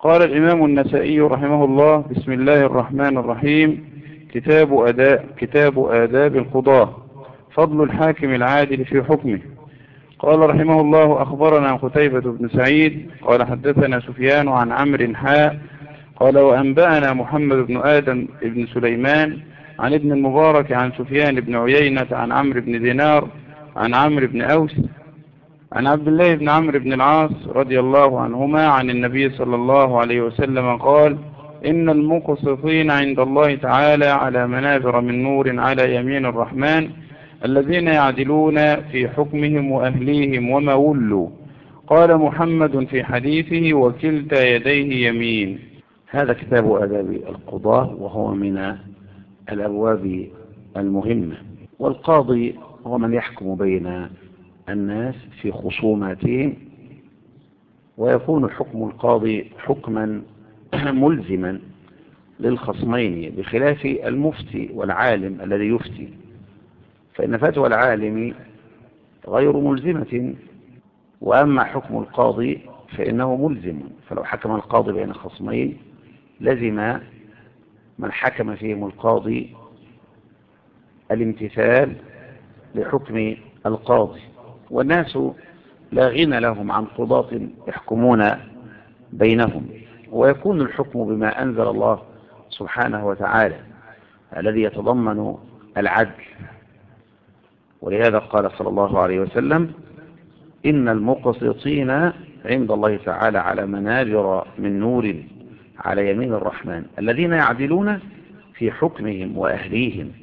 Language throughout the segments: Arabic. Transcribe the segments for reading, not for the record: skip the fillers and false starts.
قال الإمام النسائي رحمه الله: بسم الله الرحمن الرحيم. كتاب آداب القضاة. فضل الحاكم العادل في حكمه. قال رحمه الله: أخبرنا قتيبة بن سعيد قال حدثنا سفيان عن عمرو قال وأنبأنا محمد بن آدم بن سليمان عن ابن المبارك عن سفيان بن عيينة عن عمرو بن دينار عن عمرو بن أوس عن عبد الله بن عمرو بن العاص رضي الله عنهما عن النبي صلى الله عليه وسلم قال: إن المقسطين عند الله تعالى على منابر من نور على يمين الرحمن، الذين يعدلون في حكمهم وأهليهم وما ولوا. قال محمد في حديثه: وكلتا يديه يمين. هذا كتاب آداب القضاة، وهو من الأبواب المهمة. والقاضي هو من يحكم بين الناس في خصوماتهم، ويكون حكم القاضي حكما ملزما للخصمين، بخلاف المفتي والعالم الذي يفتي، فإن فتوى العالم غير ملزمة، وأما حكم القاضي فإنه ملزم. فلو حكم القاضي بين خصمين لزم من حكم فيهم القاضي الامتثال لحكم القاضي. والناس لا غنى لهم عن قضاة يحكمون بينهم، ويكون الحكم بما أنزل الله سبحانه وتعالى الذي يتضمن العدل. ولهذا قال صلى الله عليه وسلم: إن المقسطين عند الله تعالى على منابر من نور على يمين الرحمن، الذين يعدلون في حكمهم وأهليهم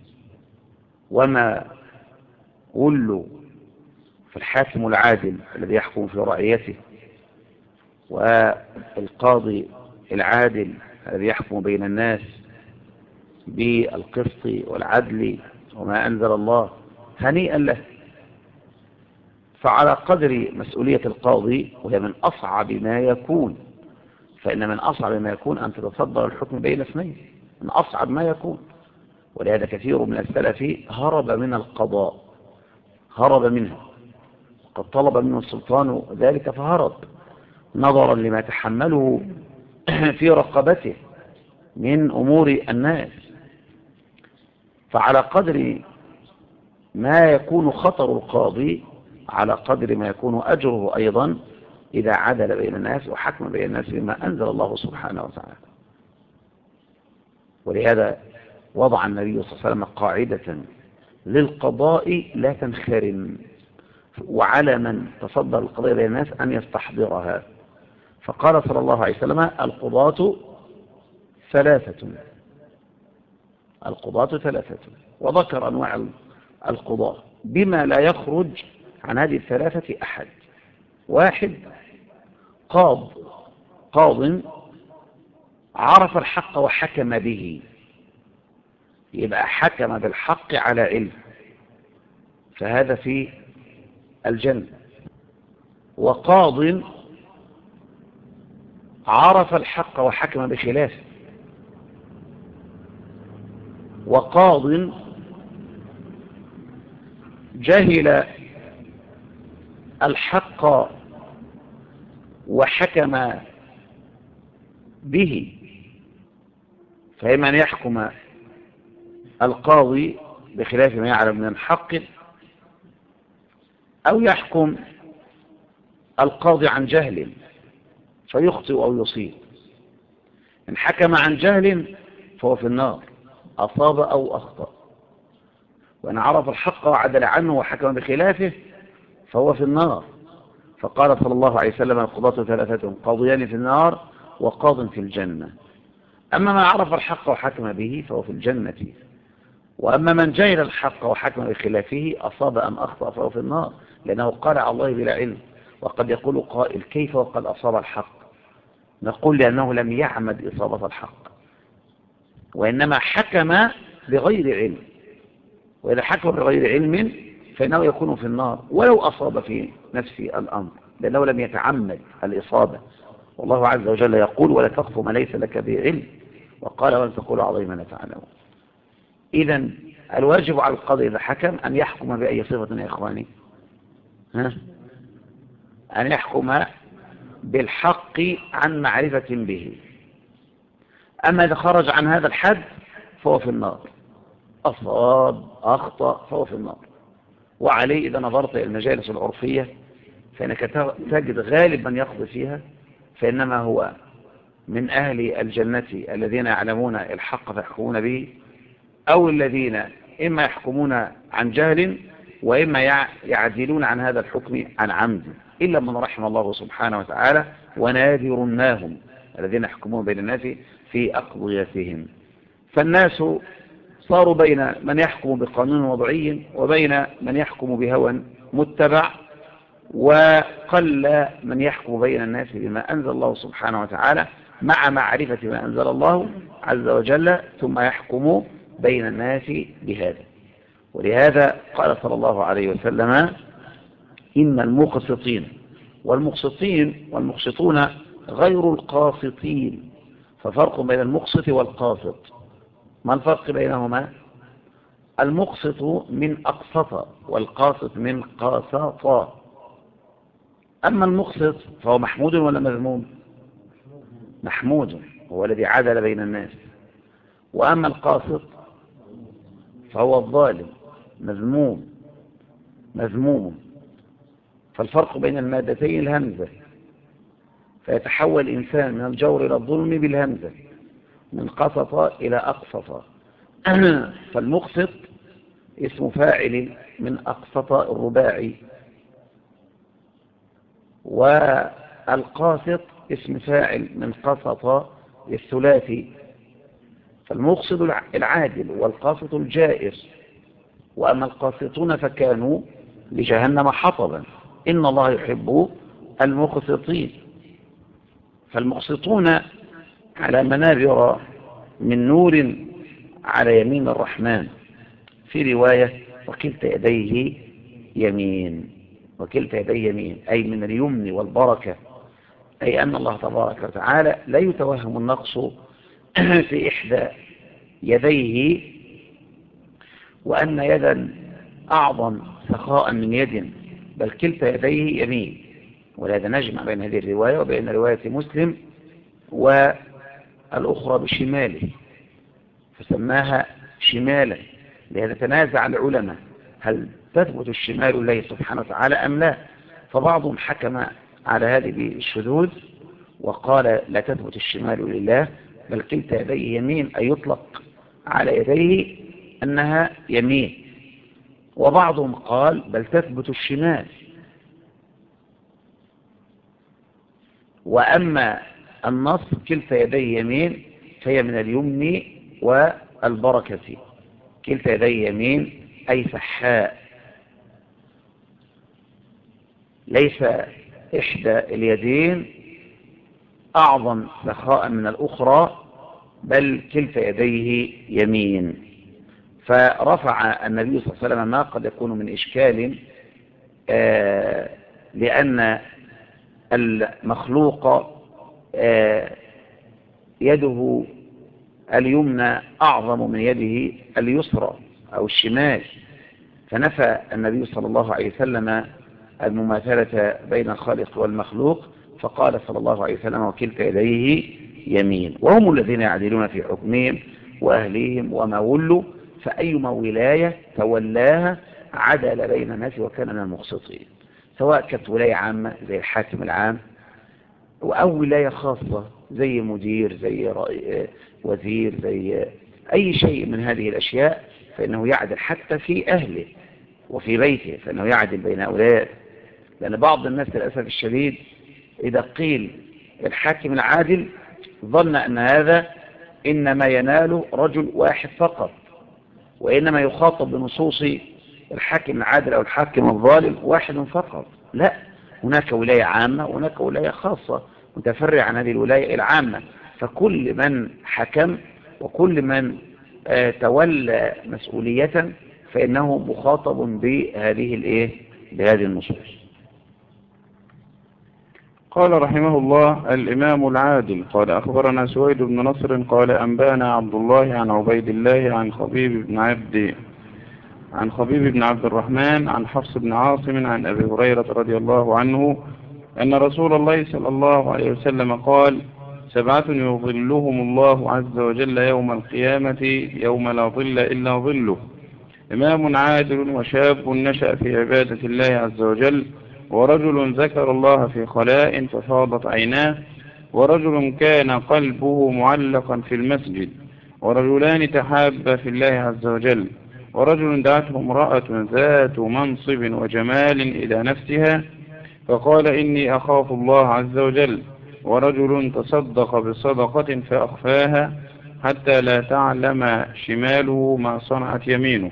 وما ولوا. فالحاكم العادل الذي يحكم في رعيته، والقاضي العادل الذي يحكم بين الناس بالقسط والعدل وما أنزل الله، هنيئا له. فعلى قدر مسؤولية القاضي، وهي من أصعب ما يكون، فإن من أصعب ما يكون أن تتصدر الحكم بين اثنين، من أصعب ما يكون. ولهذا كثير من السلف هرب من القضاء، هرب منه، قد طلب منه السلطان ذلك فهرب، نظرا لما تحمله في رقبته من أمور الناس. فعلى قدر ما يكون خطر القاضي على قدر ما يكون أجره أيضا إذا عدل بين الناس وحكم بين الناس بما أنزل الله سبحانه وتعالى. ولهذا وضع النبي صلى الله عليه وسلم قاعدة للقضاء لا تنخرم، وعلى من تصدر القضية بين الناس أن يستحضرها. فقال صلى الله عليه وسلم: القضاة ثلاثة. القضاة ثلاثة، وذكر أنواع القضاة بما لا يخرج عن هذه الثلاثة أحد. واحد: قاض عرف الحق وحكم به، يبقى حكم بالحق على علم، فهذا في الجنة. وقاض عرف الحق وحكم بخلافه. وقاض جهل الحق وحكم به، فإما أن يحكم القاضي بخلاف ما يعلم من الحق، أو يحكم القاضي عن جهل فيخطئ أو يصيب. إن حكم عن جهل فهو في النار، أصاب أو أخطأ. وإن عرف الحق وعدل عنه وحكم بخلافه فهو في النار. فقال صلى الله عليه وسلم: القضاة ثلاثة، قاضيان في النار وقاض في الجنة. أما من عرف الحق وحكم به فهو في الجنة، وأما من جهل الحق وحكم بخلافه أصاب أم أخطأ فهو في النار، لأنه قال على الله بلا علم. وقد يقول قائل: كيف وقد أصاب الحق؟ نقول: لأنه لم يعمد إصابة الحق، وإنما حكم بغير علم. وإذا حكم بغير علم فإنه يكون في النار ولو أصاب في نفس الأمر، لأنه لم يتعمد الإصابة. والله عز وجل يقول: ولا تقف ما ليس لك به علم، وقال: وأن تقول علي ما لا تعلمون. إذن الواجب على القاضي إذا حكم أن يحكم بأي صفة يا إخواني؟ أن يحكم بالحق عن معرفة به. أما إذا خرج عن هذا الحد فهو في النار، أصاب أخطأ فهو في النار. وعليه إذا نظرت إلى المجالس العرفية فإنك تجد غالب من يقضي فيها فإنما هو من أهل الجنة الذين يعلمون الحق فيحكمون به، أو الذين إما يحكمون عن جهل وإما يعدلون عن هذا الحكم عن عمد، إلا من رحم الله سبحانه وتعالى، ونادر ما هم الذين يحكمون بين الناس في أقضيتهم. فالناس صاروا بين من يحكم بقانون وضعي وبين من يحكم بهوى متبع، وقل من يحكم بين الناس بما أنزل الله سبحانه وتعالى مع معرفة ما أنزل الله عز وجل، ثم يحكم بين الناس بهذا. ولهذا قال صلى الله عليه وسلم: إن المقسطين والمقسطون غير القاسطين. ففرق بين المقسط والقاسط. ما الفرق بينهما؟ المقسط من أقسط والقاسط من قاسط. أما المقسط فهو محمود ولا مذموم؟ محمود، هو الذي عدل بين الناس. وأما القاسط فهو الظالم، مذموم. فالفرق بين المادتين الهمزة، فيتحول الإنسان من الجور إلى الظلم بالهمزة، من قسط إلى أقسط. فالمقسط اسم فاعل من أقسط الرباعي، والقاسط اسم فاعل من قسط الثلاثي. فالمقسط العادل والقاسط الجائر. وأما القاسطون فكانوا لجهنم حطبا، إن الله يحب المقسطين. فالمقسطون على منابر من نور على يمين الرحمن. في رواية: وكلتا يديه يمين. وكلتا يديه يمين أي من اليمن والبركة، أي أن الله تبارك وتعالى لا يتوهم النقص في إحدى يديه، وأن يدا أعظم سخاء من يد، بل كلتا يديه يمين. ولهذا نجمع بين هذه الرواية وبين رواية مسلم والأخرى بشماله، فسماها شمالا. لهذا تنازع العلماء هل تثبت الشمال لله سبحانه وتعالى أم لا. فبعضهم حكم على هذه بالشذوذ وقال لا تثبت الشمال لله، بل كلتا يديه يمين، أي يطلق على يديه أنها يمين. وبعضهم قال بل تثبت الشمال. وأما النص كلتا يديه يمين فهي من اليمن والبركة. كلتا يديه يمين أي سحاء، ليس إحدى اليدين أعظم سخاء من الأخرى، بل كلتا يديه يمين. فرفع النبي صلى الله عليه وسلم ما قد يكون من إشكال، لأن المخلوق يده اليمنى أعظم من يده اليسرى أو الشمال، فنفى النبي صلى الله عليه وسلم المماثلة بين الخالق والمخلوق، فقال صلى الله عليه وسلم وكلتا يديه يمين. وهم الذين يعدلون في حكمهم وأهليهم وما ولوا، فأيما ولاية تولاها عدل بين الناس وكان من المقسطين، سواء كانت ولاية عامة زي الحاكم العام، أو ولاية خاصة زي مدير، زي وزير، زي أي شيء من هذه الأشياء، فإنه يعدل حتى في أهله وفي بيته، فإنه يعدل بين أولاد. لأن بعض الناس للأسف الشديد إذا قيل الحاكم العادل ظن أن هذا إنما يناله رجل واحد فقط، وإنما يخاطب بنصوص الحاكم العادل أو الحاكم الظالم واحد فقط. لا، هناك ولاية عامة وهناك ولاية خاصة متفرع عن هذه الولاية العامة. فكل من حكم وكل من تولى مسؤولية فإنه مخاطب بهذه النصوص. قال رحمه الله: الإمام العادل. قال أخبرنا سويد بن نصر قال أنبانا عبد الله عن عبيد الله عن خبيب بن عبد الرحمن عن حفص بن عاصم عن أبي هريرة رضي الله عنه أن رسول الله صلى الله عليه وسلم قال: 7 يظلهم الله عز وجل يوم القيامة يوم لا ظل إلا ظله: إمام عادل، وشاب نشأ في عبادة الله عز وجل، ورجل ذكر الله في خلاء ففاضت عيناه، ورجل كان قلبه معلقا في المسجد، ورجلان تحابا في الله عز وجل، ورجل دعته امرأة ذات منصب وجمال إلى نفسها فقال: إني أخاف الله عز وجل، ورجل تصدق بصدقة فأخفاها حتى لا تعلم شماله ما صنعت يمينه.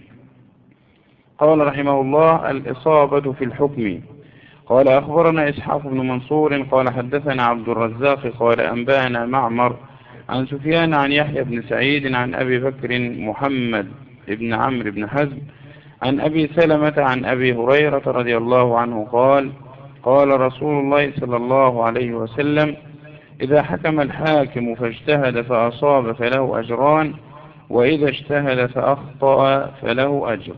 قال رحمه الله: الإصابة في الحكم. قال: أخبرنا إسحاق بن منصور قال حدثنا عبد الرزاق قال أنبأنا معمر عن سفيان عن يحيى بن سعيد عن أبي بكر محمد بن عمرو بن حزم عن أبي سلمة عن أبي هريرة رضي الله عنه قال: قال رسول الله صلى الله عليه وسلم: إذا حكم الحاكم فاجتهد فأصاب فله أجران، وإذا اجتهد فأخطأ فله أجر.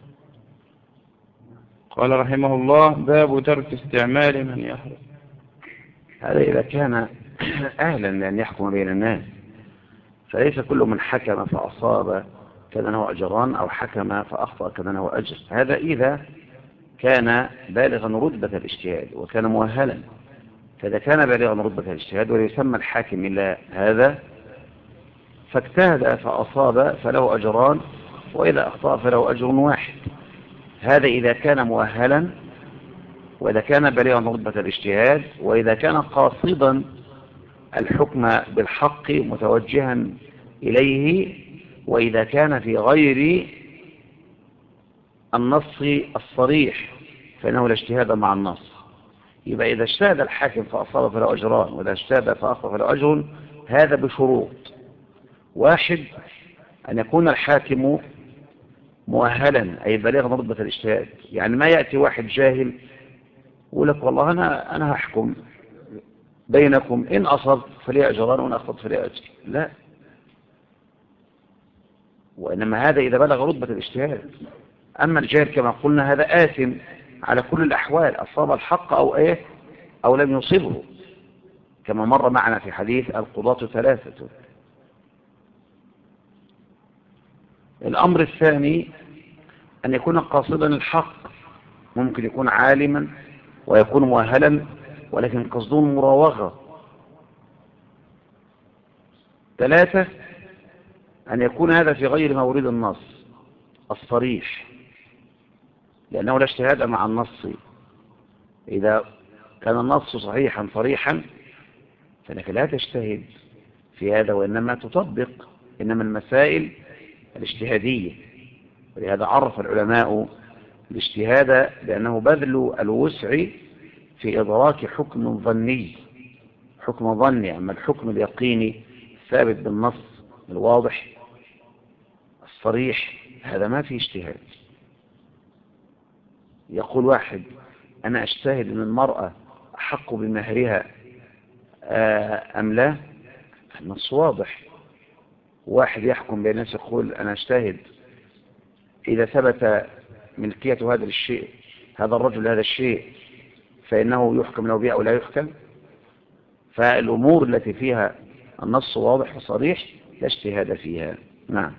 قال رحمه الله: باب ترك استعمال من يحرم. هذا إذا كان أهلا لأن يحكم بين الناس، فليس كل من حكم فأصاب كان له أجران، أو حكم فأخطأ كان له أجر. هذا إذا كان بالغا رتبة الاجتهاد وكان مؤهلا. فإذا كان بالغا رتبة الاجتهاد ويسمى الحاكم إلى هذا فاجتهد فأصاب فله أجران، وإذا أخطأ فله أجر واحد. هذا إذا كان مؤهلا، وإذا كان بالغا رتبة الاجتهاد، وإذا كان قاصدا الحكم بالحق متوجها إليه، وإذا كان في غير النص الصريح فإنه لا اجتهاد مع النص. يبقى إذا اجتهد الحاكم فأصاب فله أجران، وإذا اجتهد فأخطأ فله أجر. هذا بشروط: واحد، أن يكون الحاكم مؤهلا أي بالغا رتبة الاجتهاد. يعني ما يأتي واحد جاهل يقول لك والله أنا هحكم بينكم، إن أصبت فلي أجران وإن أخطأت فلي أجر. لا، وإنما هذا إذا بلغ رتبة الاجتهاد. أما الجاهل كما قلنا هذا آثم على كل الأحوال، أصاب الحق أو لم يصبه، كما مر معنا في حديث القضاة 3. الأمر الثاني أن يكون قاصدا الحق، ممكن يكون عالما ويكون مؤهلا ولكن قصده مراوغة. 3، أن يكون هذا في غير مورد النص الصريح، لأنه لا اجتهاد مع النص. إذا كان النص صحيحا صريحا فإنك لا تجتهد في هذا، وإنما تطبق. إنما المسائل الاجتهادية، ولهذا عرف العلماء الاجتهاد بأنه بذل الوسع في إدراك حكم ظني، حكم ظني. أما الحكم اليقيني ثابت بالنص الواضح الصريح هذا ما فيه اجتهاد. يقول واحد: أنا أجتهد أن المرأة أحق بمهرها أم لا؟ النص واضح. واحد يحكم بين الناس يقول: أنا أجتهد إذا ثبت ملكية هذا الشيء، هذا الرجل هذا الشيء، فإنه يحكم له بها أو لا يحكم. فالأمور التي فيها النص واضح وصريح لا اجتهاد فيها. نعم.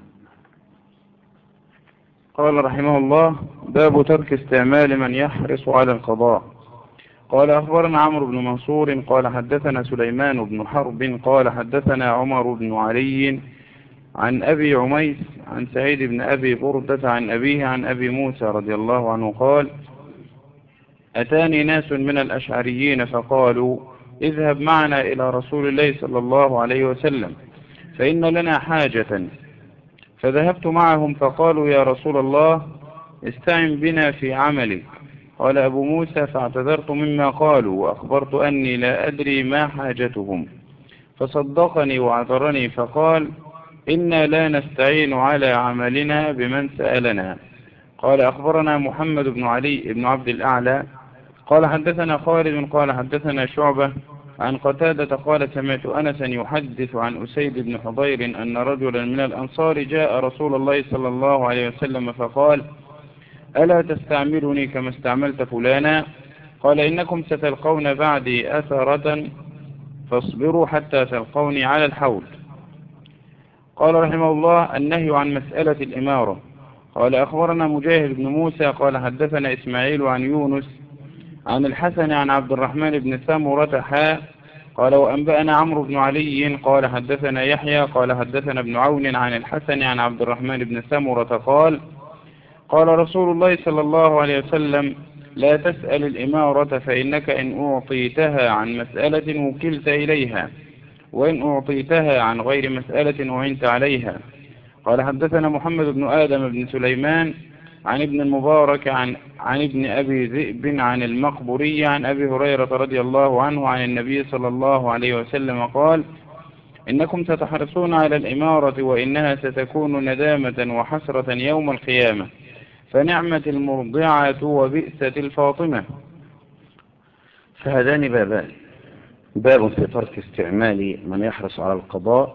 قال رحمه الله: باب ترك استعمال من يحرص على القضاء. قال: أخبرنا عمرو بن منصور قال حدثنا سليمان بن حرب قال حدثنا عمر بن علي عن أبي عميس عن سعيد بن أبي بردة عن أبيه عن أبي موسى رضي الله عنه قال: أتاني ناس من الأشعريين فقالوا: اذهب معنا إلى رسول الله صلى الله عليه وسلم فإن لنا حاجة. فذهبت معهم فقالوا: يا رسول الله، استعن بنا في عملك. قال أبو موسى: فاعتذرت مما قالوا وأخبرت أني لا أدري ما حاجتهم، فصدقني وعذرني فقال: إنا لا نستعين على عملنا بمن سألنا. قال: أخبرنا محمد بن علي بن عبد الأعلى قال حدثنا خالد قال حدثنا شعبة عن قتادة قال: سمعت أنسا يحدث عن أسيد بن حضير أن رجلا من الأنصار جاء رسول الله صلى الله عليه وسلم فقال: ألا تستعملني كما استعملت فلانا؟ قال إنكم ستلقون بعدي أثرة فاصبروا حتى تلقوني على الحوض. قال رحمه الله: النهي عن مسألة الإمارة. قال أخبرنا مجاهد بن موسى قال حدثنا إسماعيل عن يونس عن الحسن عن عبد الرحمن بن سمرة قال وأنبأنا عمرو بن علي قال حدثنا يحيى قال حدثنا ابن عون عن الحسن عن عبد الرحمن بن سمرة قال قال رسول الله صلى الله عليه وسلم: لا تسأل الإمارة فإنك إن أعطيتها عن مسألة وكلت إليها، وإن أعطيتها عن غير مسألة أعنت عليها. قال حدثنا محمد بن آدم بن سليمان عن ابن المبارك عن ابن أبي ذئب عن المقبوري عن أبي هريرة رضي الله عنه عن النبي صلى الله عليه وسلم قال: إنكم ستحرصون على الإمارة وإنها ستكون ندامة وحسرة يوم القيامة، فنعمة المرضعة وبئسة الفاطمة. فهذان بابان: باب في ترك استعمال من يحرص على القضاء،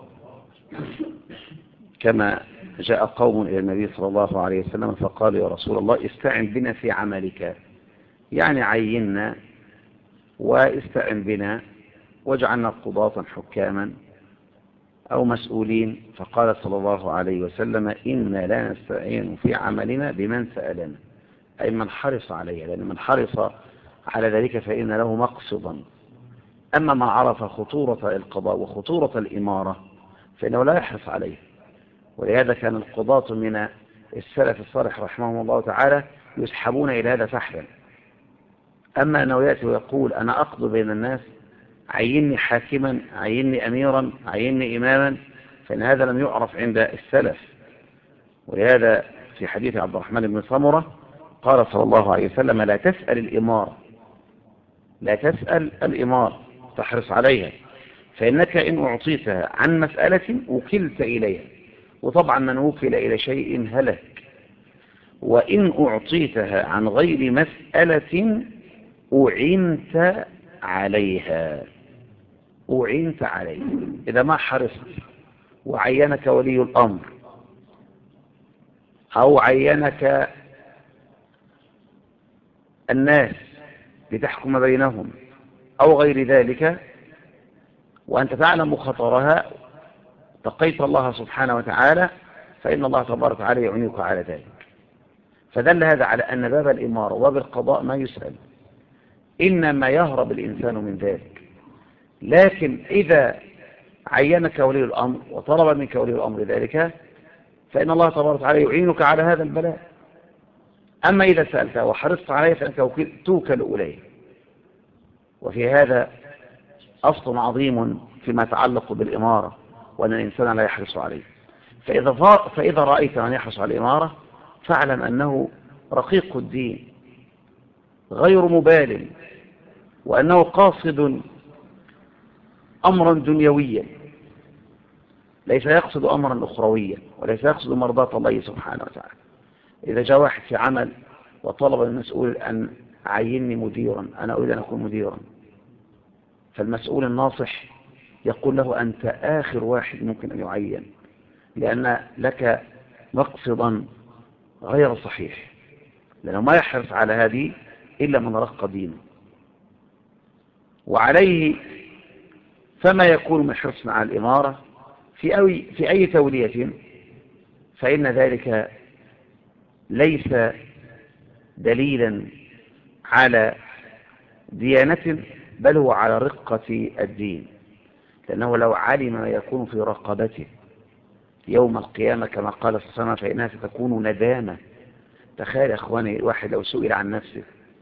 كما جاء قوم إلى النبي صلى الله عليه وسلم فقالوا: يا رسول الله استعن بنا في عملك، يعني عيننا واستعن بنا واجعلنا قضاة حكاما أو مسؤولين. فقال صلى الله عليه وسلم: إنا لا نستعين في عملنا بمن سألنا، أي من حرص عليه، لأن من حرص على ذلك فإن له مقصدا. أما ما عرف خطورة القضاء وخطورة الإمارة فإنه لا يحرص عليه. ولهذا كان القضاة من السلف الصالح رحمهم الله تعالى يسحبون إلى هذا سحبا. أما أنه يأتي ويقول: أنا أقضي بين الناس، عيني حاكما، عيني أميرا، عيني إماما، فإن هذا لم يعرف عند السلف. ولهذا في حديث عبد الرحمن بن سمرة قال صلى الله عليه وسلم: لا تسأل الإمارة، لا تسأل الإمارة، تحرص عليها، فإنك إن أعطيتها عن مسألة وكلت إليها. وطبعا من وكل إلى شيء هلك. وإن أعطيتها عن غير مسألة أعنت عليها، أعنت عليها. إذا ما حرصت وعينك ولي الأمر أو عينك الناس لتحكم بينهم أو غير ذلك، وأنت تعلم خطرها، اتقيت الله سبحانه وتعالى، فإن الله تبارك وتعالى يعينك على ذلك. فدل هذا على أن باب الإمارة وباب القضاء ما يسأل، إنما يهرب الإنسان من ذلك. لكن إذا عينك ولي الأمر وطلب منك ولي الأمر ذلك فإن الله تبارك وتعالى يعينك على هذا البلاء. أما إذا سألت وحرصت عليه فأنت توكل إليه. وفي هذا أصل عظيم فيما يتعلق بالإمارة، وأن الإنسان لا يحرص عليه. فإذا رأيت من يحرص على الإمارة فاعلم أنه رقيق الدين غير مبال، وأنه قاصد أمرا دنيويا، ليس يقصد أمرا أخرويا، وليس يقصد مرضاة الله سبحانه وتعالى. إذا جاء واحد في عمل وطلب المسؤول أن عيني مديرا، أنا أريد أن أكون مديرا، فالمسؤول الناصح يقول له: أنت آخر واحد ممكن أن يعين، لأن لك مقصدا غير صحيح، لأنه ما يحرص على هذه إلا من رق دينه. وعليه فما يكون من حرص على الإمارة في أي تولية، فإن ذلك ليس دليلا على ديانة، بل هو على رقة الدين. لأنه لو علم ما يكون في رقبته يوم القيامة كما قال صلى الله عليه وسلم فإنها ستكون ندامة. تخيل يا أخواني، الواحد لو سئل عن نفسه،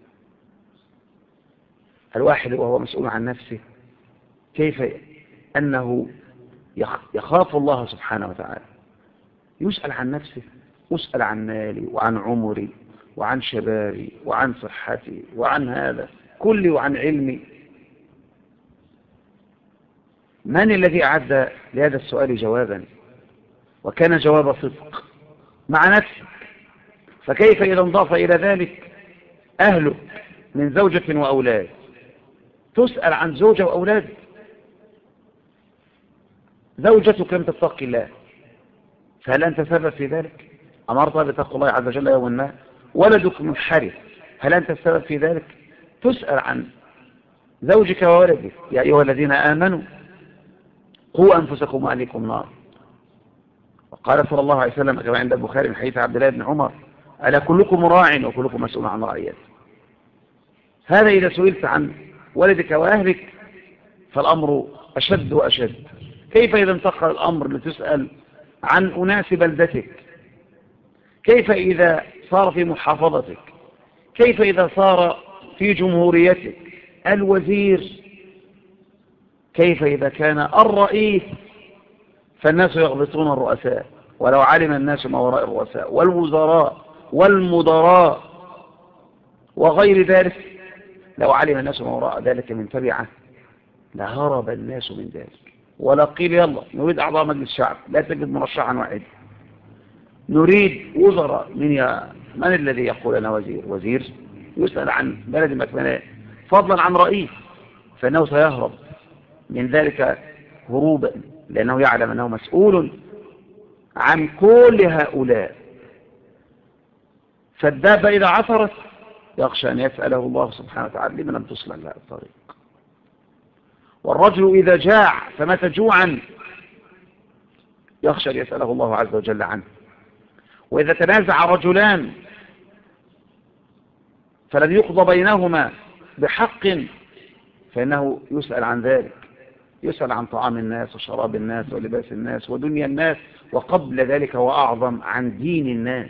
الواحد وهو مسؤول عن نفسه، كيف أنه يخاف الله سبحانه وتعالى، يسأل عن نفسه، أسأل عن مالي وعن عمري وعن شبابي وعن صحتي وعن هذا كلي وعن علمي. من الذي أعد لهذا السؤال جوابا وكان جواب صدق مع نفسك؟ فكيف إذا انضاف إلى ذلك أهلك من زوجة وأولاد؟ تسأل عن زوجة وأولاد. زوجتك لم تتقي الله، فهل أنت سبب في ذلك؟ أمرتها بتقوى الله عز وجل يوما ما. ولدك منحرف، هل أنت السبب في ذلك؟ تسأل عن زوجك وولدك. يا أيها الذين آمنوا قوا أنفسكم وأهليكم نار. وقال صلى الله عليه وسلم كما عند البخاري من حديث عبد الله بن عمر: ألا كلكم راع وكلكم مسؤول عن رعيته. هذا إذا سئلت عن ولدك وأهلك فالأمر أشد وأشد. كيف إذا انتقل الأمر لتسأل عن أناس بلدتك؟ كيف إذا صار في محافظتك؟ كيف إذا صار في جمهوريتك؟ الوزير، كيف إذا كان الرئيس؟ فالناس يغلطون الرؤساء، ولو علم الناس ما وراء الرؤساء والوزراء والمدراء وغير ذلك، لو علم الناس ما وراء ذلك من تبعه لهرب الناس من ذلك. ولا قيل يلا نريد أعضاء مجلس الشعب، لا تجد مرشحا واحد. نريد وزراء، من الذي يقول أنا وزير يسأل عن بلد مكمنة فضلا عن رئيس، فإنه سيهرب من ذلك هروبا، لأنه يعلم أنه مسؤول عن كل هؤلاء. فالدابة إذا عثرت يخشى أن يسأله الله سبحانه وتعالى: لمن لم تصلح لها الطريق؟ والرجل إذا جاع فمات جوعا يخشى أن يسأله الله عز وجل عنه. وإذا تنازع رجلان فلم يقضى بينهما بحق فإنه يسأل عن ذلك، يسأل عن طعام الناس وشراب الناس ولباس الناس ودنيا الناس، وقبل ذلك وأعظم عن دين الناس.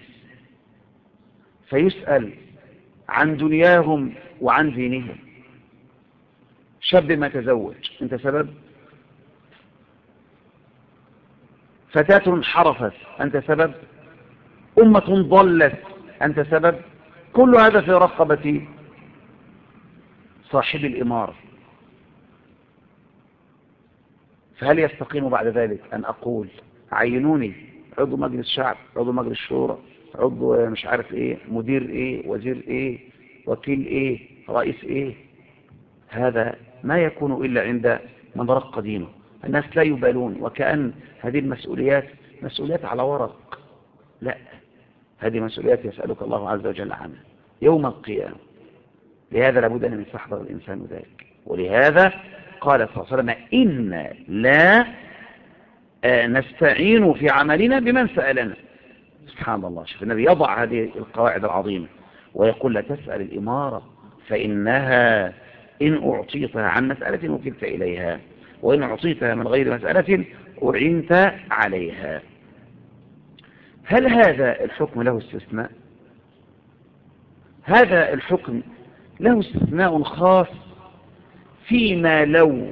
فيسأل عن دنياهم وعن دينهم. شاب ما تزوج، أنت سبب. فتاة انحرفت، أنت سبب. أمة ضلت، أنت سبب. كل هذا في رقبة صاحب الإمارة. فهل يستقيم بعد ذلك أن أقول عينوني عضو مجلس شعب، عضو مجلس شورى، عضو مش عارف إيه، مدير إيه، وزير إيه، وكيل إيه، رئيس إيه؟ هذا ما يكون إلا عند من رق دينه. الناس لا يبالون، وكأن هذه المسؤوليات مسؤوليات على ورق. لا، هذه مسؤوليات يسألك الله عز وجل عنها يوم القيامة. لهذا لابد أن يستحضر الإنسان ذلك. ولهذا قال صلى الله عليه وسلم: إن لا نستعين في عملنا بمن سألنا. سبحان الله. شوف النبي يضع هذه القواعد العظيمة ويقول: لا تسأل الإمارة فإنها إن أعطيتها عن مسألة وكلت إليها، وإن أعطيتها من غير مسألة أعنت عليها. هل هذا الحكم له استثناء؟ هذا الحكم له استثناء خاص فيما لو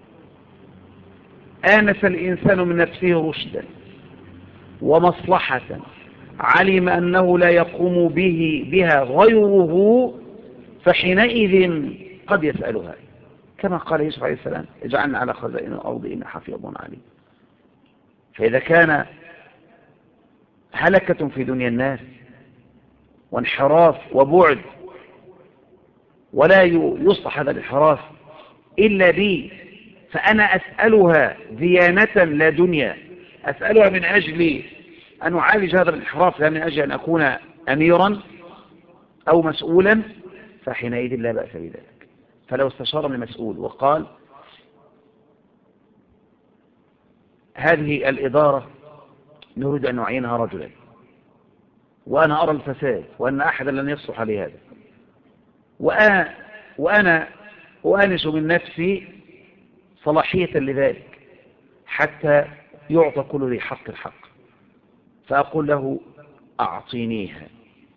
آنس الإنسان من نفسه رشدا ومصلحة علم أنه لا يقوم بها غيره، فحينئذ قد يسألها، كما قال يوسف عليه السلام: اجعلنا على خزائن الأرض إن حفيظ عليم. فإذا كان هلكة في دنيا الناس وانحراف وبعد، ولا يصلح هذا الانحراف إلا بي، فأنا أسألها ديانة لا دنيا، أسألها من أجل أن أعالج هذا الانحراف، لا من أجل أن أكون أميرا أو مسؤولا، فحينئذ لا بأس بذلك. فلو استشار من مسؤول وقال: هذه الإدارة نريد أن نعينها رجلا، وأنا أرى الفساد وأن أحدا لن يصلح لهذا، وأنا أؤنس من نفسي صلاحية لذلك حتى يعطى كل ذي حق الحق، فأقول له: أعطينيها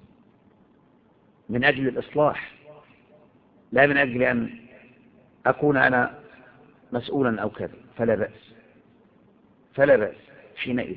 من أجل الإصلاح، لا من أجل أن أكون أنا مسؤولا أو كذا، فلا بأس، فلا بأس حينئذ.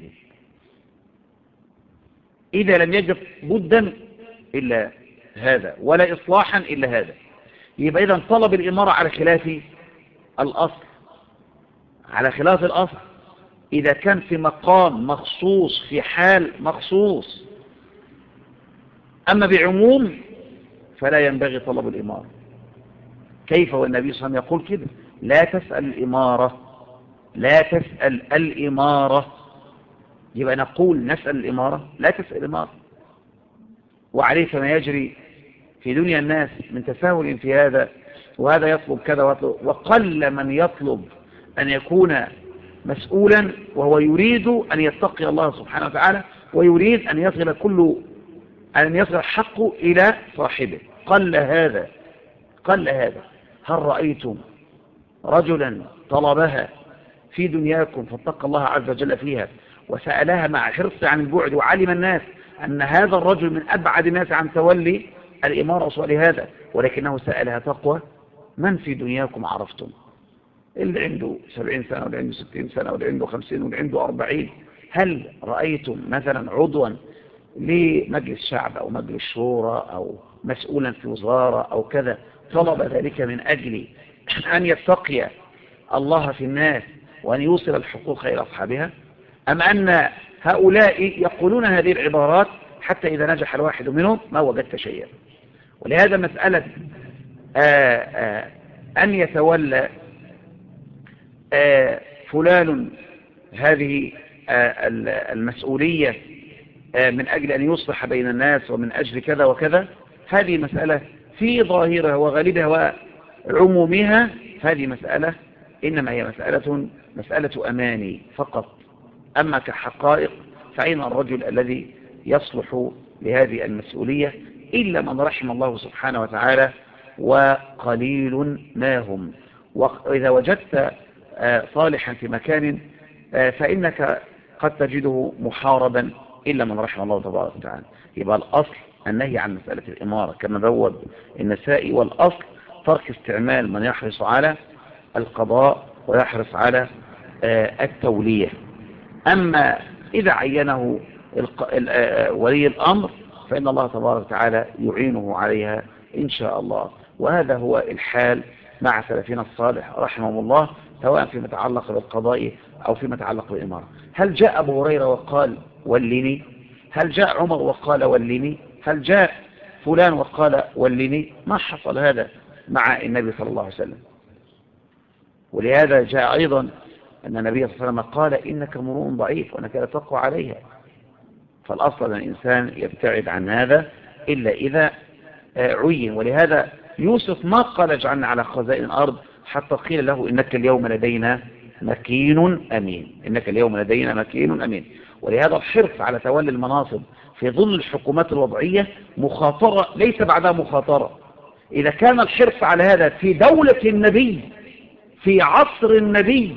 إذا لم يجد بدا إلا هذا ولا إصلاحا إلا هذا، يبقى إذا طلب الإمارة على خلاف الأصل، على خلاف الأصل إذا كان في مقام مخصوص في حال مخصوص. أما بعموم فلا ينبغي طلب الإمارة. كيف والنبي صلى الله عليه وسلم يقول كده: لا تسأل الإمارة، لا تسأل الإمارة. يبقى نقول نسأل الإمارة، لا تسأل الإمارة. وعليه فما يجري في دنيا الناس من تساهل في هذا، وهذا يطلب كذا ويطلب، وقل من يطلب أن يكون مسؤولا وهو يريد أن يتقي الله سبحانه وتعالى، ويريد أن يصل حقه إلى صاحبه. قل هذا. هل رأيتم رجلا طلبها في دنياكم فاتقى الله عز وجل فيها وسألها مع حرص عن البعد، وعلم الناس أن هذا الرجل من أبعد الناس عن تولي الإمارة وسؤال هذا، ولكنه سألها تقوى؟ من في دنياكم عرفتم؟ اللي عنده 70 سنة واللي عنده 60 سنة واللي عنده 50 واللي عنده 40. هل رأيتم مثلا عضوا لمجلس شعب أو مجلس شورى أو مسؤولا في وزارة أو كذا طلب ذلك من أجل أن يتقي الله في الناس وأن يوصل الحقوق إلى أصحابها؟ أم أن هؤلاء يقولون هذه العبارات حتى إذا نجح الواحد منهم ما وجدت شيئا؟ ولهذا مسألة أن يتولى فلان هذه المسؤولية من أجل أن يصلح بين الناس ومن أجل كذا وكذا، هذه مسألة في ظاهرها وغالبها وعمومها هذه مسألة إنما هي مسألة أماني فقط. أما كحقائق فأين الرجل الذي يصلح لهذه المسؤولية؟ إلا من رحم الله سبحانه وتعالى، وقليل ما هم. وإذا وجدت صالحا في مكان فإنك قد تجده محاربا إلا من رحم الله تبارك وتعالى. يبقى الأصل النهي عن مسألة الإمارة كما بوّب النسائي، والأصل ترك استعمال من يحرص على القضاء ويحرص على التولية. أما إذا عينه ولي الأمر فإن الله تبارك وتعالى يعينه عليها إن شاء الله. وهذا هو الحال مع سلفنا الصالح رحمه الله، سواء فيما يتعلق بالقضاء أو فيما يتعلق بالإمارة. هل جاء أبو هريرة وقال ولني؟ هل جاء عمر وقال ولني؟ هل جاء فلان وقال ولني؟ ما حصل هذا مع النبي صلى الله عليه وسلم. ولهذا جاء أيضا أن النبي صلى الله عليه وسلم قال إنك امرؤ ضعيف وأنك لا تقوى عليها. فالأصل أن الإنسان يبتعد عن هذا إلا إذا عين. ولهذا يوسف ما قال اجعلنا على خزائن الأرض حتى قيل له إنك اليوم لدينا مكين أمين. إنك اليوم لدينا مكين أمين. ولهذا الحرص على تولي المناصب في ظل الحكومات الوضعية مخاطرة ليس بعدها مخاطرة. إذا كان الحرص على هذا في دولة النبي في عصر النبي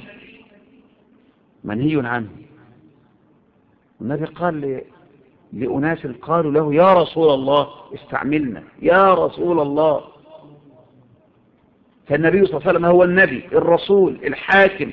منهي عنه. النبي قال لأناس قالوا له يا رسول الله استعملنا يا رسول الله. فالنبي صلى الله عليه وسلم هو النبي الرسول الحاكم،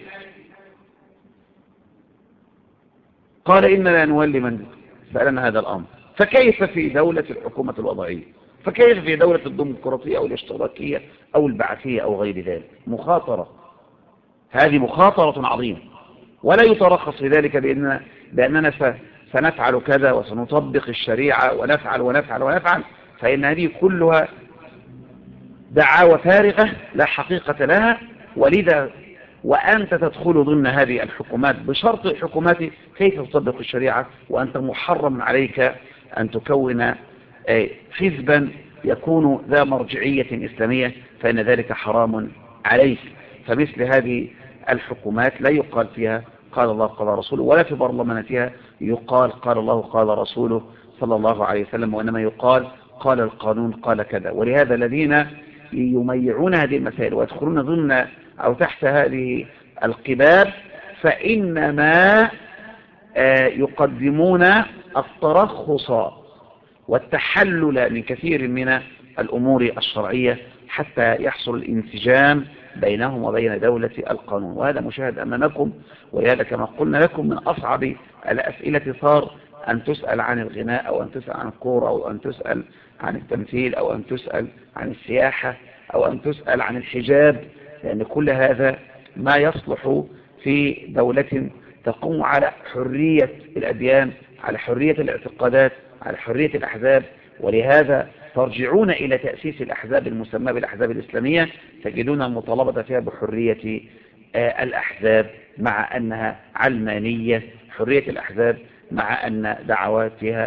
قال إننا لا نولي من سألنا هذا الأمر. فكيف في دولة الحكومة الوضعية؟ فكيف في دولة الديمقراطية أو الاشتراكية أو البعثية أو غير ذلك؟ مخاطرة، هذه مخاطرة عظيمة. ولا يترخص في ذلك بأننا سنفعل كذا وسنطبق الشريعة ونفعل ونفعل ونفعل، فإن هذه كلها دعاوى فارغة لا حقيقة لها. ولذا وأنت تدخل ضمن هذه الحكومات بشرط الحكومات كيف تطبق الشريعة، وأنت محرم عليك أن تكون حزبا يكون ذا مرجعية إسلامية، فإن ذلك حرام عليك. فمثل هذه الحكومات لا يقال فيها قال الله قال رسوله، ولا في برلماناتها يقال قال الله قال رسوله صلى الله عليه وسلم، وإنما يقال قال القانون قال كذا. ولهذا الذين يميعون هذه المسائل ويدخلون ضمن أو تحت هذه القباب فإنما يقدمون الترخص والتحلل من كثير من الأمور الشرعية حتى يحصل الانسجام بينهم وبين دولة القانون. وهذا مشاهد أمامكم. ولهذا كما قلنا لكم من أصعب الأسئلة صار أن تسأل عن الغناء أو أن تسأل عن الكورة أو أن تسأل عن التمثيل أو أن تسأل عن السياحة أو أن تسأل عن الحجاب، لأن كل هذا ما يصلح في دولة تقوم على حرية الأديان، على حرية الاعتقادات، على حرية الأحزاب. ولهذا ترجعون إلى تأسيس الأحزاب المسمى بالأحزاب الإسلامية تجدون المطالبة فيها بحرية الأحزاب مع أنها علمانية، حرية الأحزاب مع أن دعواتها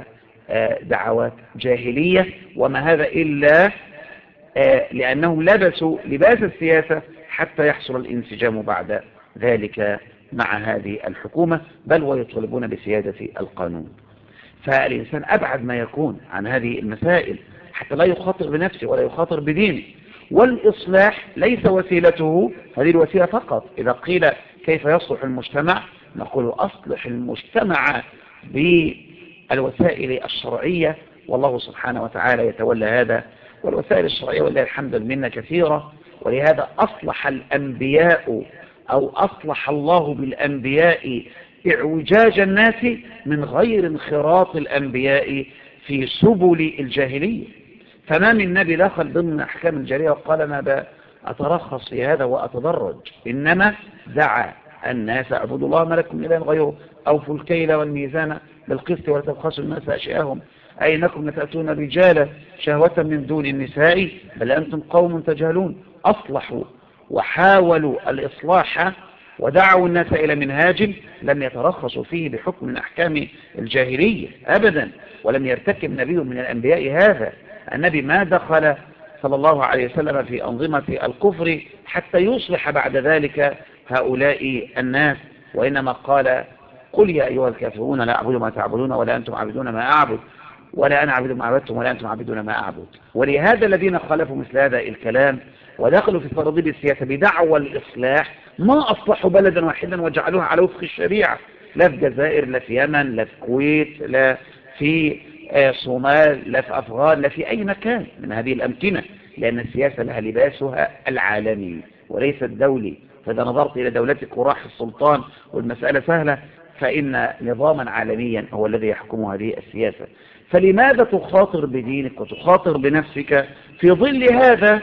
دعوات جاهلية، وما هذا إلا لأنهم لبسوا لباس السياسة حتى يحصل الانسجام بعد ذلك مع هذه الحكومة، بل ويطالبون بسيادة القانون. فالإنسان أبعد ما يكون عن هذه المسائل حتى لا يخاطر بنفسه ولا يخاطر بدينه. والإصلاح ليس وسيلته هذه الوسيلة فقط. إذا قيل كيف يصلح المجتمع، نقول أصلح المجتمع بالوسائل الشرعية، والله سبحانه وتعالى يتولى هذا. والوسائل الشرعية ولله الحمد منا كثيرة، ولهذا أصلح الأنبياء أو أصلح الله بالأنبياء إعوجاج الناس من غير انخراط الأنبياء في سبل الجاهلية. فما من نبي دخل ضمن أحكام الجاهلية وقال أنا أترخص في هذا وأتدرج، إنما دعا الناس اعبدوا الله ما لكم من إله غيره، أوفوا الكيل والميزان بالقسط ولا تبخسوا الناس أشياءهم، أينكم لتأتون الرجال شهوة من دون النساء بل أنتم قوم تجهلون. أصلحوا وحاولوا الإصلاح ودعوا الناس إلى منهاج لم يترخصوا فيه بحكم من أحكام الجاهلية أبدا، ولم يرتكب نبي من الأنبياء هذا. النبي ما دخل صلى الله عليه وسلم في أنظمة الكفر حتى يصلح بعد ذلك هؤلاء الناس، وإنما قال قل يا أيها الكافرون لا أعبد ما تعبدون ولا أنتم عابدون ما أعبد ولا أنا عابد ما عبدتم ولا أنتم عابدون ما أعبد. ولهذا الذين خالفوا مثل هذا الكلام ودخلوا في صناديق السياسة بدعوى الإصلاح ما أصلحوا بلدا واحدا وجعلوها على وفق الشريعة، لا في الجزائر لا في يمن لا في الكويت لا في صومال لا في أفغان لا في أي مكان من هذه الأمكنة، لأن السياسة لها لباسها العالمي وليس الدولي. فإذا نظرت إلى دولتك وراح السلطان والمسألة سهلة، فإن نظاما عالميا هو الذي يحكم هذه السياسة. فلماذا تخاطر بدينك وتخاطر بنفسك في ظل هذا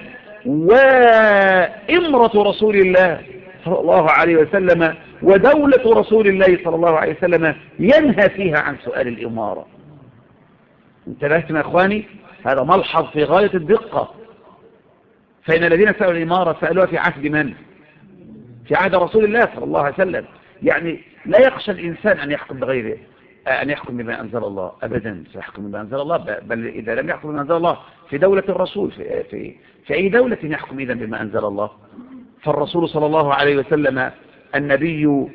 وإمرة رسول الله صلى الله عليه وسلم ودولة رسول الله صلى الله عليه وسلم ينهى فيها عن سؤال الإمارة؟ انتبهتم يا أخواني؟ هذا ملحظ في غاية الدقة. فإن الذين سألوا الإمارة سألوها في عهد من؟ في عهد رسول الله صلى الله عليه وسلم. يعني لا يخشى الإنسان أن يحكم بغيره، أن يحكم بما أنزل الله أبدا، سيحكم بما أنزل الله. بل إذا لم يحكم بما أنزل الله في دولة الرسول في أي دولة يحكم إذن بما أنزل الله؟ فالرسول صلى الله عليه وسلم النبي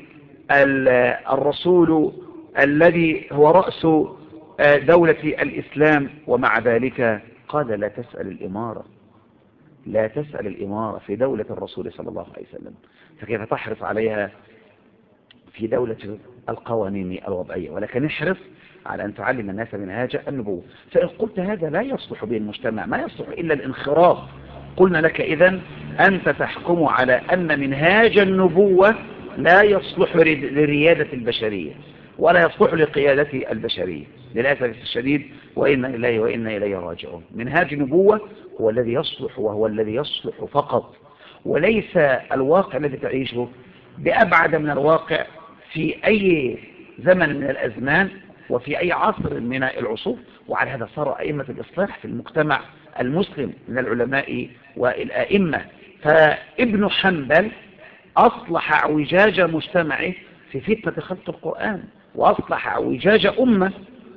الرسول الذي هو رأس دولة الإسلام، ومع ذلك قال لا تسأل الإمارة، لا تسأل الإمارة في دولة الرسول صلى الله عليه وسلم. فكيف تحرص عليها في دولة القوانين الوضعية؟ ولكن احرص على أن تعلم الناس منهاج النبوة. فإن قلت هذا لا يصلح به المجتمع، ما يصلح إلا الانخراط، قلنا لك إذن أنت تحكم على أن منهاج النبوة لا يصلح لريادة البشرية ولا يصلح لقيادة البشرية للأسف الشديد. وإنا إليه راجعون. منهاج النبوة هو الذي يصلح، وهو الذي يصلح فقط، وليس الواقع الذي تعيشه بأبعد من الواقع في أي زمن من الأزمان وفي أي عصر من العصور. وعلى هذا صار أئمة الإصلاح في المجتمع المسلم من العلماء والأئمة. فابن حنبل أصلح اعوجاج مجتمعه في فتنة خلق القرآن، وأصلح اعوجاج أمة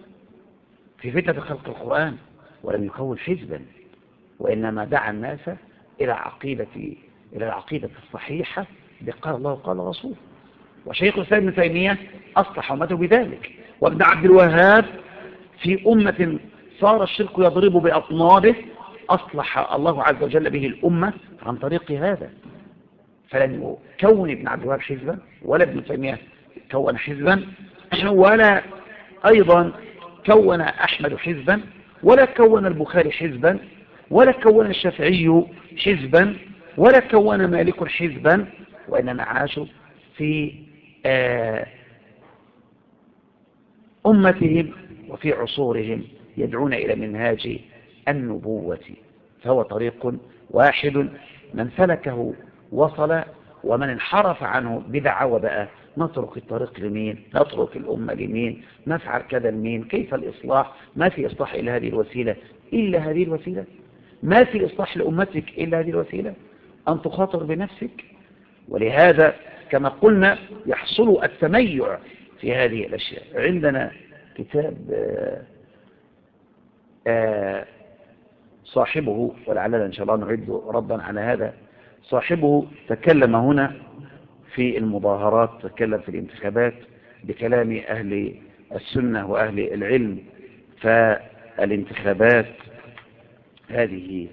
في فتنة خلق القرآن، ولم يكون حزبا، وإنما دعا الناس إلى العقيدة الصحيحة بقال الله وقال رسول. وشيخ الإسلام ابن تيمية أصلح أمته بذلك، وابن عبد الوهاب في أمة صار الشرك يضرب بأطنابه أصلح الله عز وجل به الأمة عن طريق هذا. فلن يكون ابن عبد الوهاب حزبا، ولا ابن تيمية كون حزبا، ولا أيضا كون أحمد حزبا، ولا كون البخاري حزبا، ولا كون الشافعي حزبا، ولا كون مالك حزبا، وإنما عاشوا في أمتهم وفي عصورهم يدعون إلى منهاج النبوة. فهو طريق واحد، من سلكه وصل، ومن انحرف عنه بدعة وبقى نترك الطريق لمين، نترك الأمة لمين، نفعل كذا لمين، كيف الإصلاح؟ ما في إصلاح إلا هذه الوسيلة، إلا هذه الوسيلة، ما في إصلاح لأمتك إلا هذه الوسيلة، أن تخاطر بنفسك. ولهذا كما قلنا يحصل التميع في هذه الأشياء. عندنا كتاب صاحبه، ولعلنا إن شاء الله نعد ردا على هذا، صاحبه تكلم هنا في المظاهرات، تكلم في الانتخابات بكلام أهل السنة وأهل العلم. فالانتخابات هذه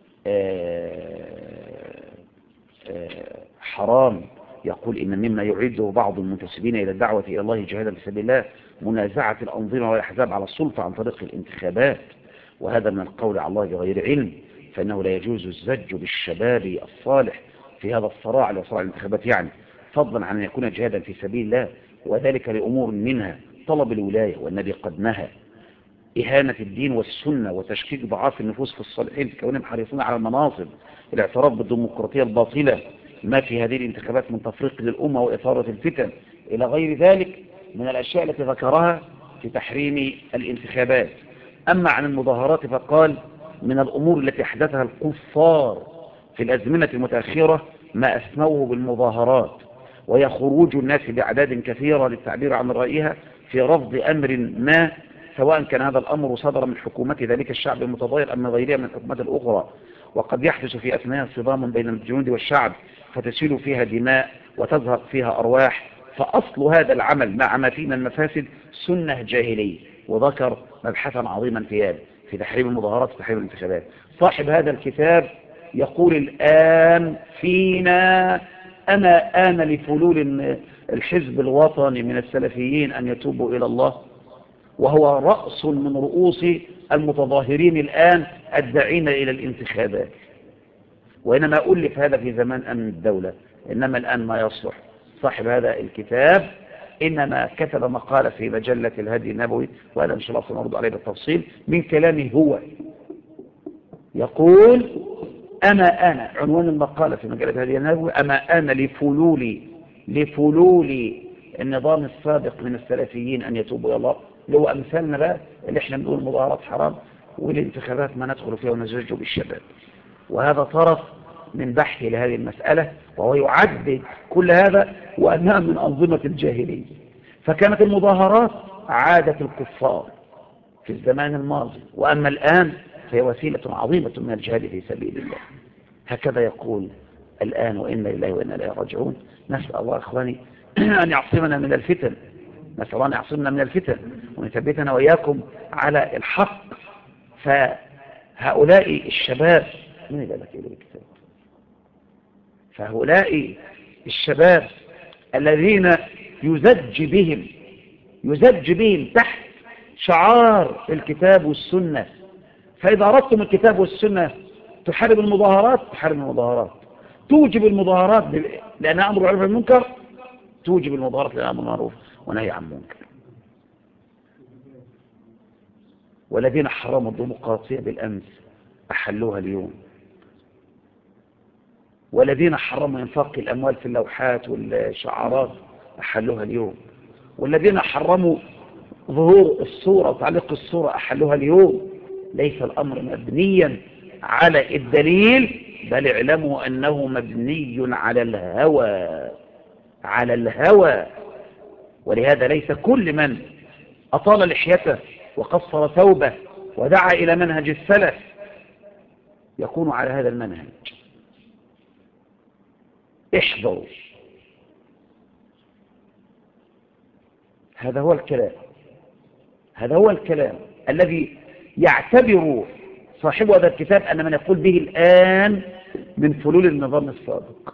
حرام. يقول إن مما يعده بعض المنتسبين إلى الدعوة إلى الله جهادا في سبيل الله منازعة الأنظمة والأحزاب على السلطة عن طريق الانتخابات، وهذا من القول على الله بغير علم، فإنه لا يجوز الزج بالشباب الصالح في هذا الصراع لصراع الانتخابات، يعني فضلا عن أن يكون جهادا في سبيل الله، وذلك لأمور منها طلب الولاية، والنبي قد نهى إهانة الدين والسنة وتشكيك ضعاف النفوس في الصالحين في كونهم حريصون على المناصب، الاعتراف بالديمقراطية الباطلة، ما في هذه الانتخابات من تفريق للأمة وإثارة الفتن إلى غير ذلك من الأشياء التي ذكرها في تحريم الانتخابات. أما عن المظاهرات فقال من الأمور التي أحدثها الكفار في الأزمنة المتأخرة ما أسموه بالمظاهرات، وهي خروج الناس بأعداد كثيرة للتعبير عن رأيها في رفض أمر ما، سواء كان هذا الأمر صدر من حكومة ذلك الشعب المتضاير أم من غيرها من الحكومات الأخرى. وقد يحدث في أثناء صدام بين الجنود والشعب فتسيل فيها دماء وتزهق فيها أرواح، فأصل هذا العمل مع ما فيه من المفاسد سنة جاهلية. وذكر مبحثا عظيما في هذا، في تحريم المظاهرات وتحريم الانتخابات. صاحب هذا الكتاب يقول الآن فينا أما آن لفلول الحزب الوطني من السلفيين أن يتوبوا إلى الله، وهو رأس من رؤوس المتظاهرين الآن الداعين إلى الانتخابات. وإنما ألف هذا في زمان أمن الدولة، إنما الآن ما يصلح. صاحب هذا الكتاب إنما كتب مقالة في مجلة الهدي النبوي، وهذا إن شاء الله سنرد عليه بالتفصيل من كلامه هو. يقول أما أنا، عنوان المقالة في مجلة الهدي النبوي، أما أنا لفلول النظام السابق من السلفيين أن يتوبوا إلى الله، اللي هو أمثالنا بقى اللي احنا بنقول المظاهرات حرام والانتخابات ما ندخل فيها ونزجوا بالشباب. وهذا طرف من بحثه لهذه المسألة، وهو يعدد كل هذا وأنها من أنظمة الجاهلية. فكانت المظاهرات عادة الكفار في الزمان الماضي، وأما الآن فهي وسيلة عظيمة من الجهاد في سبيل الله. هكذا يقول الآن وإنا لله وإنا إليه راجعون. نسأل الله إخواني أن يعصمنا من الفتن، نسأل الله أن يعصمنا من الفتن وأن يثبتنا وإياكم على الحق. فهؤلاء الشباب من اللي لك إليه الكتاب، فهؤلاء الشباب الذين يزج بهم تحت شعار الكتاب والسنة. فإذا أردتم الكتاب والسنة تحارب المظاهرات، تحارب المظاهرات، توجب المظاهرات لأنها أمر بالمعروف والمنكر، توجب المظاهرات لأنها أمر بالمعروف ونهي عن المنكر. والذين حرموا الديمقراطية بالأمس أحلوها اليوم، والذين حرموا إنفاق الأموال في اللوحات والشعارات أحلوها اليوم، والذين حرموا ظهور الصورة وتعليق الصورة أحلوها اليوم. ليس الأمر مبنيا على الدليل، بل اعلموا أنه مبني على الهوى. ولهذا ليس كل من أطال لحيته وقصر ثوبه ودعا إلى منهج السلف يكون على هذا المنهج. احذروا. هذا هو الكلام الذي يعتبر صاحب هذا الكتاب أن من يقول به الآن من فلول النظام السابق،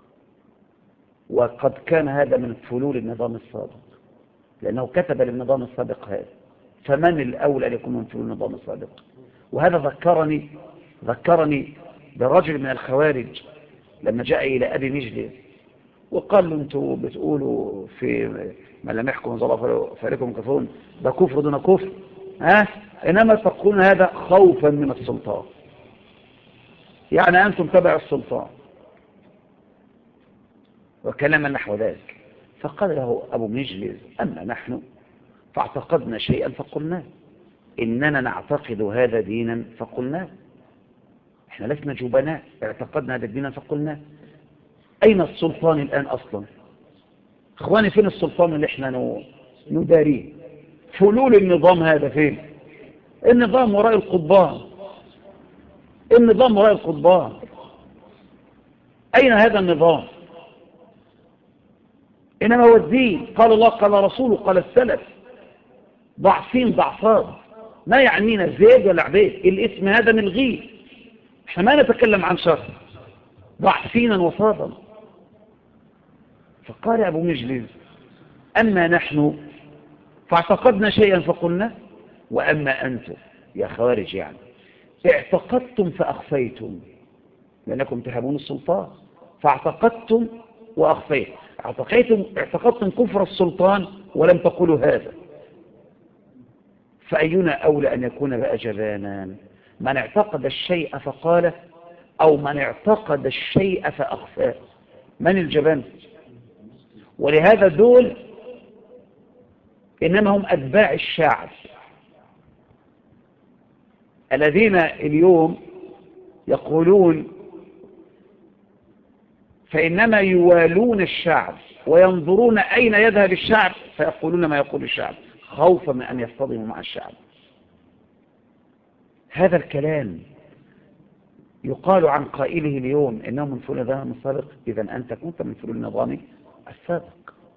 وقد كان هذا من فلول النظام السابق لأنه كتب للنظام السابق هذا، فمن الأولى أن يكون من فلول النظام السابق؟ وهذا ذكرني برجل من الخوارج لما جاء إلى أبي مجلس وقال له أنتوا بتقولوا في ما لم يحكم الله فعليكم كفرون، ده كفر دون كفر، إنما تقولون هذا خوفا من السلطان، يعني أنتم تبع السلطان وكلاما نحو ذلك. فقال له أبو مجلس أما نحن فاعتقدنا شيئا فقلناه، إننا نعتقد هذا دينا فقلناه، احنا لسنا جبناء، اعتقدنا هذا الدين فقلناه. أين السلطان الآن أصلا؟ اخواني فين السلطان اللي احنا نداريه؟ فلول النظام هذا فين؟ النظام وراء القضبان، النظام وراء القضبان. أين هذا النظام؟ إنما هو الدين، قال الله قال رسوله قال السلف، ضعفين ضعفات، ما يعنينا زيد ولا عبيد، الاسم هذا نلغيه، احنا ما نتكلم عن شر، ضعفينا وفاضا. فقال أبو مجلس: أما نحن فاعتقدنا شيئا فقلنا، وأما أنتم يا خوارج يعني اعتقدتم فأخفيتم، لأنكم تهابون السلطان، فاعتقدتم وأخفيتم، اعتقدتم كفر السلطان ولم تقولوا هذا، فأينا أولى أن يكون بقى جبانا، من اعتقد الشيء فقاله أو من اعتقد الشيء فأخفاه؟ من الجبان؟ ولهذا دول إنما هم أتباع الشعب، الذين اليوم يقولون فإنما يوالون الشعب وينظرون أين يذهب الشعب فيقولون ما يقول الشعب خوفا من أن يصطدموا مع الشعب. هذا الكلام يقال عن قائله اليوم إنه من فلول النظام السابق، إذا أنت كنت من فلول النظام السابق،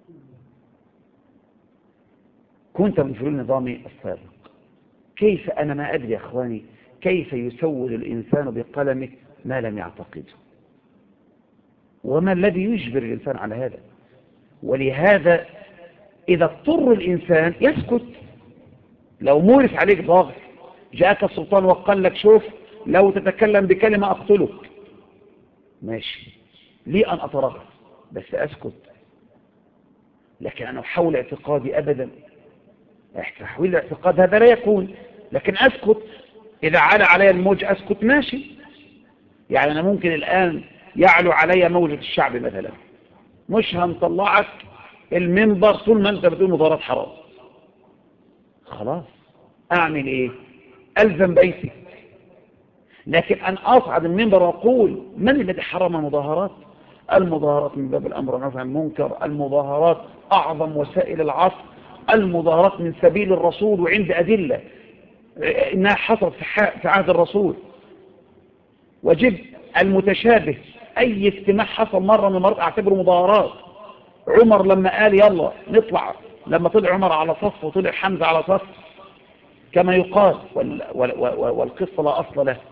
كنت من فلول النظام السابق. كيف أنا ما أدري يا أخواني كيف يسول الإنسان بقلمه ما لم يعتقده، وما الذي يجبر الإنسان على هذا؟ ولهذا إذا اضطر الإنسان يسكت. لو مورس عليك ضاغط، جاءك السلطان وقال لك شوف لو تتكلم بكلمة أقتلك، ماشي، لي أن أترغب بس أسكت. لكن أنا أحول اعتقادي أبدا، تحويل الاعتقاد هذا لا يكون، لكن أسكت. إذا على علي الموج أسكت، ماشي. يعني أنا ممكن الآن يعلو علي موجة الشعب مثلا، مش هنطلعك المنبر طول ما أنت بتقول مظاهرات حرام، خلاص أعمل إيه؟ ألزم بيتي. لكن أن أصعد المنبر وأقول من الذي حرم المظاهرات؟ المظاهرات من باب الأمر والنهي عن المنكر، المظاهرات أعظم وسائل العصر، المظاهرات من سبيل الرسول وعند أدلة إنها حصلت في عهد الرسول، وجب المتشابه أي اجتماع حصل مرة من المرات أعتبره مظاهرات. عمر لما قال يلا نطلع، لما طلع عمر على صف وطلع حمزة على صف كما يقال، والقصة لا أصل له،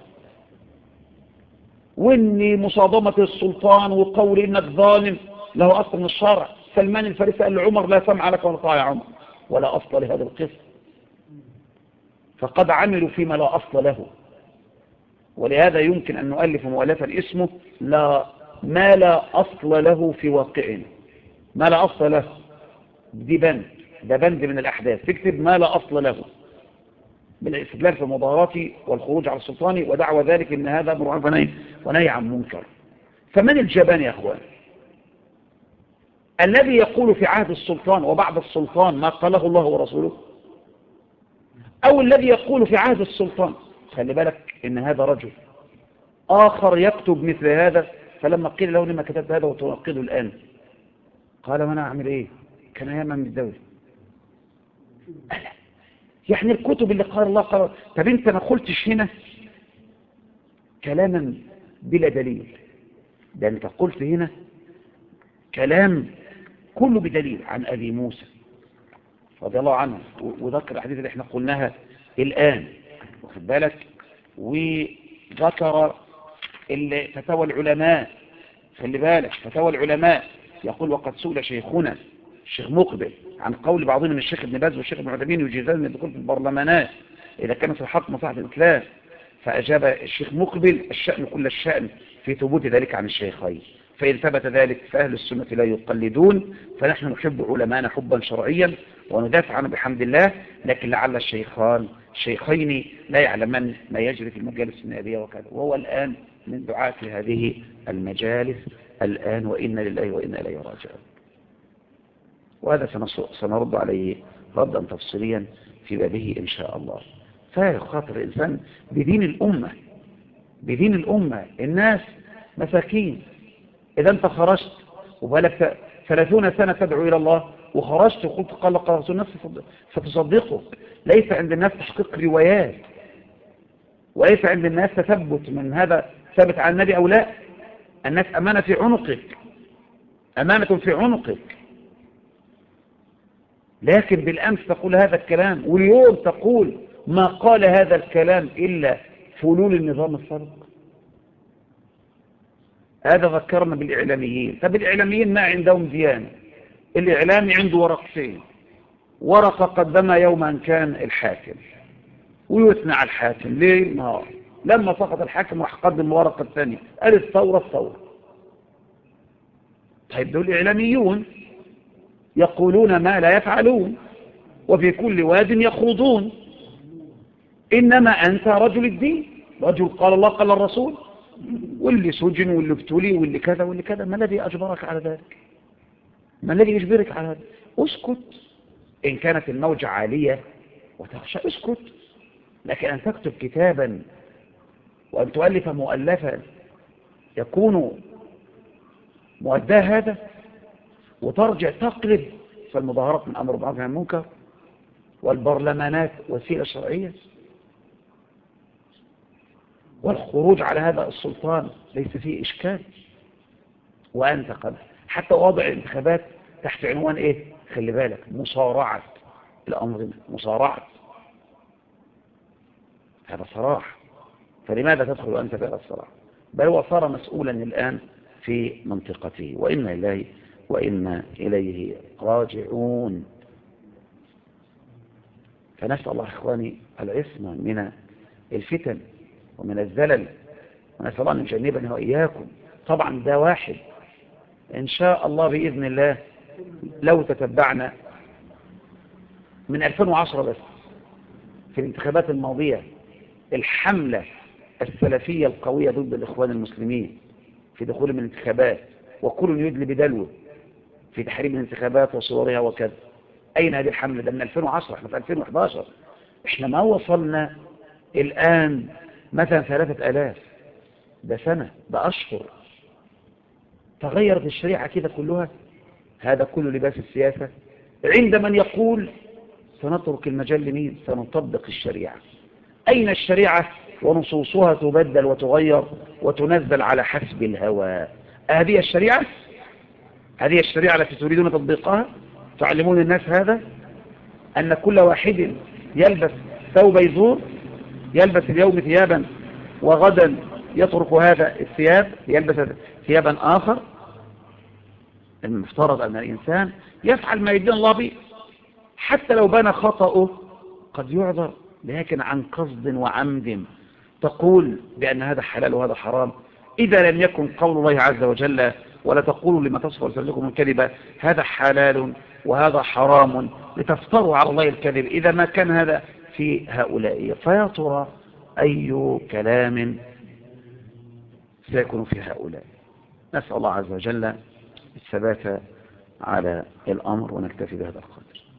وإني مصادمة السلطان وقول إنك ظالم له أصل من الشرع. سلمان الفارسي قال لعمر لا سمع لك ولا طاعة يا عمر، ولا أصل لهذه القصة، فقد عملوا فيما لا أصل له. ولهذا يمكن أن نؤلف مؤلفا اسمه ما لا أصل له في واقعنا. ما لا أصل له دي بند، ده بند من الأحداث، تكتب ما لا أصل له بالاستدلال في المظاهرات والخروج على السلطان ودعوى ذلك إن هذا أمر معروف ونهي عن منكر. فمن الجبان يا أخوان؟ الذي يقول في عهد السلطان وبعد السلطان ما قاله الله ورسوله، أو الذي يقول في عهد السلطان؟ خلي بالك إن هذا رجل آخر يكتب مثل هذا، فلما قيل له لما كتبت هذا وتنقضه الآن قال ما أنا أعمل إيه؟ كان أياما من الدولة. ألا يعني الكتب اللي قال الله قال، طب أنت ما قلتش هنا كلاما بلا دليل، ده أنت قلت هنا كلام كله بدليل عن أبي موسى رضي الله عنه، وذكر الحديث اللي احنا قلناها الآن، واخد بالك، وذكر فتاوى العلماء. خلي بالك فتاوى العلماء يقول وقد سئل شيخنا الشيخ مقبل عن قول بعضهم من الشيخ ابن باز والشيخ ابن عثيمين يجيزان الدخول في البرلمانات إذا كان في الحق مصلحة الإسلام، فأجاب الشيخ مقبل الشأن كل الشأن في ثبوت ذلك عن الشيخين، فإن ثبت ذلك فأهل السنة لا يقلدون، فنحن نحب علماءنا حبا شرعيا وندافع عنه بحمد الله، لكن لعل الشيخين لا يعلمان ما يجري في المجالس النيابية وكذا، وهو الآن من دعاة هذه المجالس الآن، وإنا لله وإنا إليه راجعون. وهذا سنرد عليه ردا تفصيليا في بابه إن شاء الله. فيخاطر الإنسان بدين الأمة، بدين الأمة. الناس مساكين، إذا أنت خرجت وبالك 30 سنة تدعو إلى الله وخرجت وقلت قال رسول الناس فتصدقه. ليس عند الناس تحقيق روايات، وليس عند الناس تثبت من هذا ثابت عن النبي أو لا. الناس أمانة في عنقك، أمانة في عنقك. لكن بالأمس تقول هذا الكلام، واليوم تقول ما قال هذا الكلام إلا فلول النظام السابق. هذا ذكرنا بالإعلاميين. طب الإعلاميين ما عندهم ديانة. الإعلامي عنده ورقتين، ورقة قدمها يوم أن كان الحاكم ويثنى على الحاكم ليل نهار. لما سقط الحاكم راح قدم الورقة الثانية، قال الثورة الثورة. طيب دول إعلاميون يقولون ما لا يفعلون، وفي كل واد يخوضون. إنما أنت رجل الدين، رجل قال الله قال الرسول، واللي سجن واللي ابتلي واللي كذا واللي كذا. ما الذي أجبرك على ذلك؟ ما الذي يجبرك على هذا؟ اسكت. إن كانت الموجة عالية وتخشى اسكت. لكن أن تكتب كتابا وأن تؤلف مؤلفا يكون مؤداه هذا، وترجع تقلب فالمظاهرات من أمر بالمعروف والنهي عن المنكر، والبرلمانات وسيلة شرعية، والخروج على هذا السلطان ليس فيه إشكال. وأنت قد حتى وضع الانتخابات تحت عنوان إيه؟ خلي بالك، مصارعة الأنظمة، مصارعة. هذا صراح. فلماذا تدخل أنت في هذا الصراح؟ بل هو صار مسؤولا الآن في منطقته، وإنا إليه وإنا إليه راجعون. فنسأل الله إخواني العصمة من الفتن ومن الزلل، ونسأل الله أن يجنبنا وإياكم. طبعا ده واحد. إن شاء الله بإذن الله لو تتبعنا من 2010 بس في الانتخابات الماضية الحملة السلفية القوية ضد الإخوان المسلمين في دخولهم الانتخابات، وكل يدلي بدلوه في تحريم الانتخابات وصورها وكذا. أين هذه الحملة؟ ده من 2010، احنا في 2011. احنا ما وصلنا الآن مثلا 3000. ده سنة، ده أشهر. تغيرت الشريعة كده كلها. هذا كله لباس السياسة عند من يقول سنترك المجال لمين؟ سنطبق الشريعة. أين الشريعة ونصوصها تبدل وتغير وتنزل على حسب الهوى؟ هذه الشريعة؟ هذه الشريعة التي تريدون تطبيقها؟ تعلمون الناس هذا؟ أن كل واحد يلبس ثوب يزور، يلبس اليوم ثيابا وغدا يترك هذا الثياب يلبس ثيابا آخر. المفترض أن الإنسان يفعل ما يدين الله به، حتى لو بان خطأه قد يعذر، لكن عن قصد وعمد تقول بأن هذا حلال وهذا حرام. إذا لم يكن قول الله عز وجل ولا تقولوا لما تصف ألسنتكم الكذب هذا حلال وهذا حرام لتفتروا على الله الكذب، إذا ما كان هذا في هؤلاء، فيا ترى أي كلام سيكون في هؤلاء؟ نسأل الله عز وجل الثبات على الأمر، ونكتفي بهذا القدر.